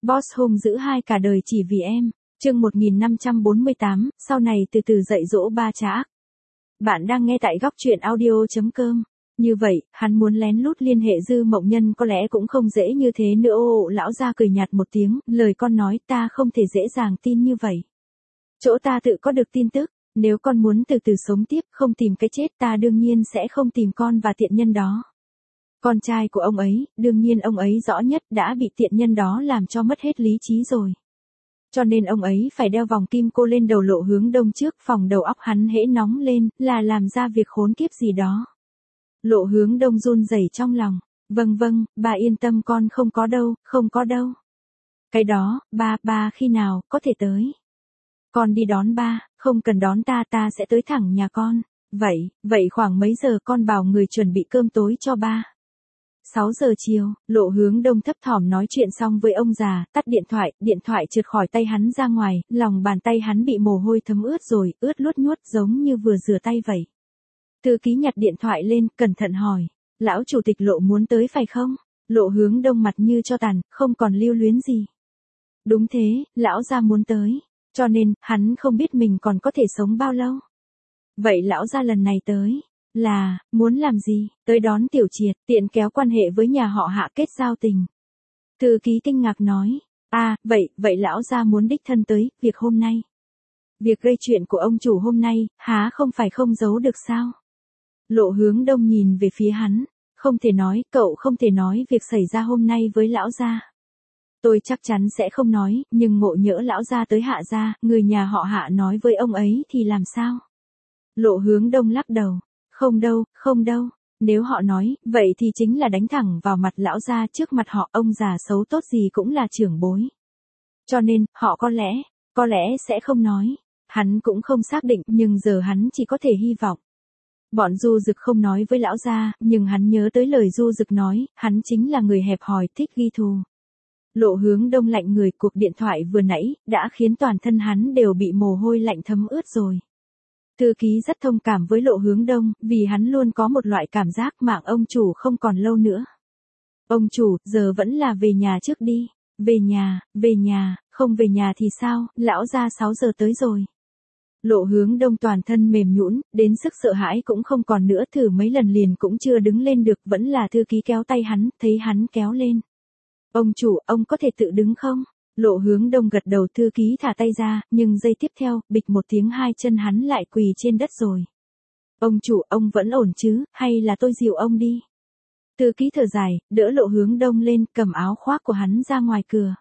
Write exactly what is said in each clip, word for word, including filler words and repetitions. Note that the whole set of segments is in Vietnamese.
Boss hung dữ hai cả đời chỉ vì em. Chương một nghìn năm trăm bốn mươi tám, sau này từ từ dạy dỗ ba cha ác. Bạn đang nghe tại góc truyện audio chấm com. Như vậy, hắn muốn lén lút liên hệ Dư Mộng Nhân có lẽ cũng không dễ như thế nữa. Ô, lão gia cười nhạt một tiếng, lời con nói ta không thể dễ dàng tin như vậy. Chỗ ta tự có được tin tức, nếu con muốn từ từ sống tiếp, không tìm cái chết, ta đương nhiên sẽ không tìm con và tiện nhân đó. Con trai của ông ấy, đương nhiên ông ấy rõ nhất đã bị tiện nhân đó làm cho mất hết lý trí rồi. Cho nên ông ấy phải đeo vòng kim cô lên đầu Lộ Hướng Đông trước, phòng đầu óc hắn hễ nóng lên, là làm ra việc khốn kiếp gì đó. Lộ Hướng Đông run rẩy trong lòng. Vâng vâng, bà yên tâm, con không có đâu, không có đâu. Cái đó, ba, ba khi nào, có thể tới. Con đi đón ba, không cần đón ta, ta sẽ tới thẳng nhà con. Vậy, vậy khoảng mấy giờ con bảo người chuẩn bị cơm tối cho ba? sáu giờ chiều, Lộ Hướng Đông thấp thỏm nói chuyện xong với ông già, tắt điện thoại, điện thoại trượt khỏi tay hắn ra ngoài, lòng bàn tay hắn bị mồ hôi thấm ướt rồi, ướt luốt nhuốt giống như vừa rửa tay vậy. Thư ký nhặt điện thoại lên, cẩn thận hỏi, lão chủ tịch Lộ muốn tới phải không? Lộ Hướng Đông mặt như cho tàn, không còn lưu luyến gì. Đúng thế, lão gia muốn tới, cho nên, hắn không biết mình còn có thể sống bao lâu. Vậy lão gia lần này tới, là, muốn làm gì? Tới đón Tiểu Triệt, tiện kéo quan hệ với nhà họ Hạ kết giao tình. Thư ký kinh ngạc nói, à, vậy, vậy lão gia muốn đích thân tới, việc hôm nay. Việc gây chuyện của ông chủ hôm nay, há không phải không giấu được sao? Lộ Hướng Đông nhìn về phía hắn, không thể nói, cậu không thể nói việc xảy ra hôm nay với lão gia. Tôi chắc chắn sẽ không nói, nhưng ngộ nhỡ lão gia tới Hạ gia, người nhà họ Hạ nói với ông ấy thì làm sao? Lộ Hướng Đông lắc đầu, không đâu, không đâu, nếu họ nói, vậy thì chính là đánh thẳng vào mặt lão gia, trước mặt họ, ông già xấu tốt gì cũng là trưởng bối. Cho nên, họ có lẽ, có lẽ sẽ không nói. Hắn cũng không xác định, nhưng giờ hắn chỉ có thể hy vọng. Bọn Du Dực không nói với lão gia, nhưng hắn nhớ tới lời Du Dực nói, hắn chính là người hẹp hòi, thích ghi thù. Lộ Hướng Đông lạnh người, cuộc điện thoại vừa nãy, đã khiến toàn thân hắn đều bị mồ hôi lạnh thấm ướt rồi. Thư ký rất thông cảm với Lộ Hướng Đông, vì hắn luôn có một loại cảm giác mạng ông chủ không còn lâu nữa. Ông chủ, giờ vẫn là về nhà trước đi. Về nhà, về nhà, không về nhà thì sao, lão gia sáu giờ tới rồi. Lộ Hướng Đông toàn thân mềm nhũn, đến sức sợ hãi cũng không còn nữa, thử mấy lần liền cũng chưa đứng lên được, vẫn là thư ký kéo tay hắn, thấy hắn kéo lên. Ông chủ, ông có thể tự đứng không? Lộ Hướng Đông gật đầu, thư ký thả tay ra, nhưng giây tiếp theo, bịch một tiếng hai chân hắn lại quỳ trên đất rồi. Ông chủ, ông vẫn ổn chứ, hay là tôi dìu ông đi? Thư ký thở dài, đỡ Lộ Hướng Đông lên, cầm áo khoác của hắn ra ngoài cửa.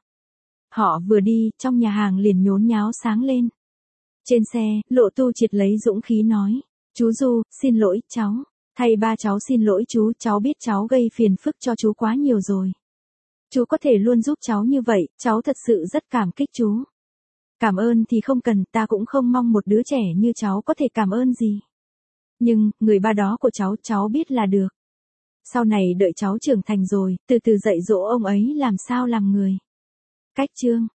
Họ vừa đi, trong nhà hàng liền nhốn nháo sáng lên. Trên xe, Lộ Tu Triệt lấy dũng khí nói, chú Du, xin lỗi, cháu. Thay ba cháu xin lỗi chú, cháu biết cháu gây phiền phức cho chú quá nhiều rồi. Chú có thể luôn giúp cháu như vậy, cháu thật sự rất cảm kích chú. Cảm ơn thì không cần, ta cũng không mong một đứa trẻ như cháu có thể cảm ơn gì. Nhưng, người ba đó của cháu, cháu biết là được. Sau này đợi cháu trưởng thành rồi, từ từ dạy dỗ ông ấy làm sao làm người. Cách chương.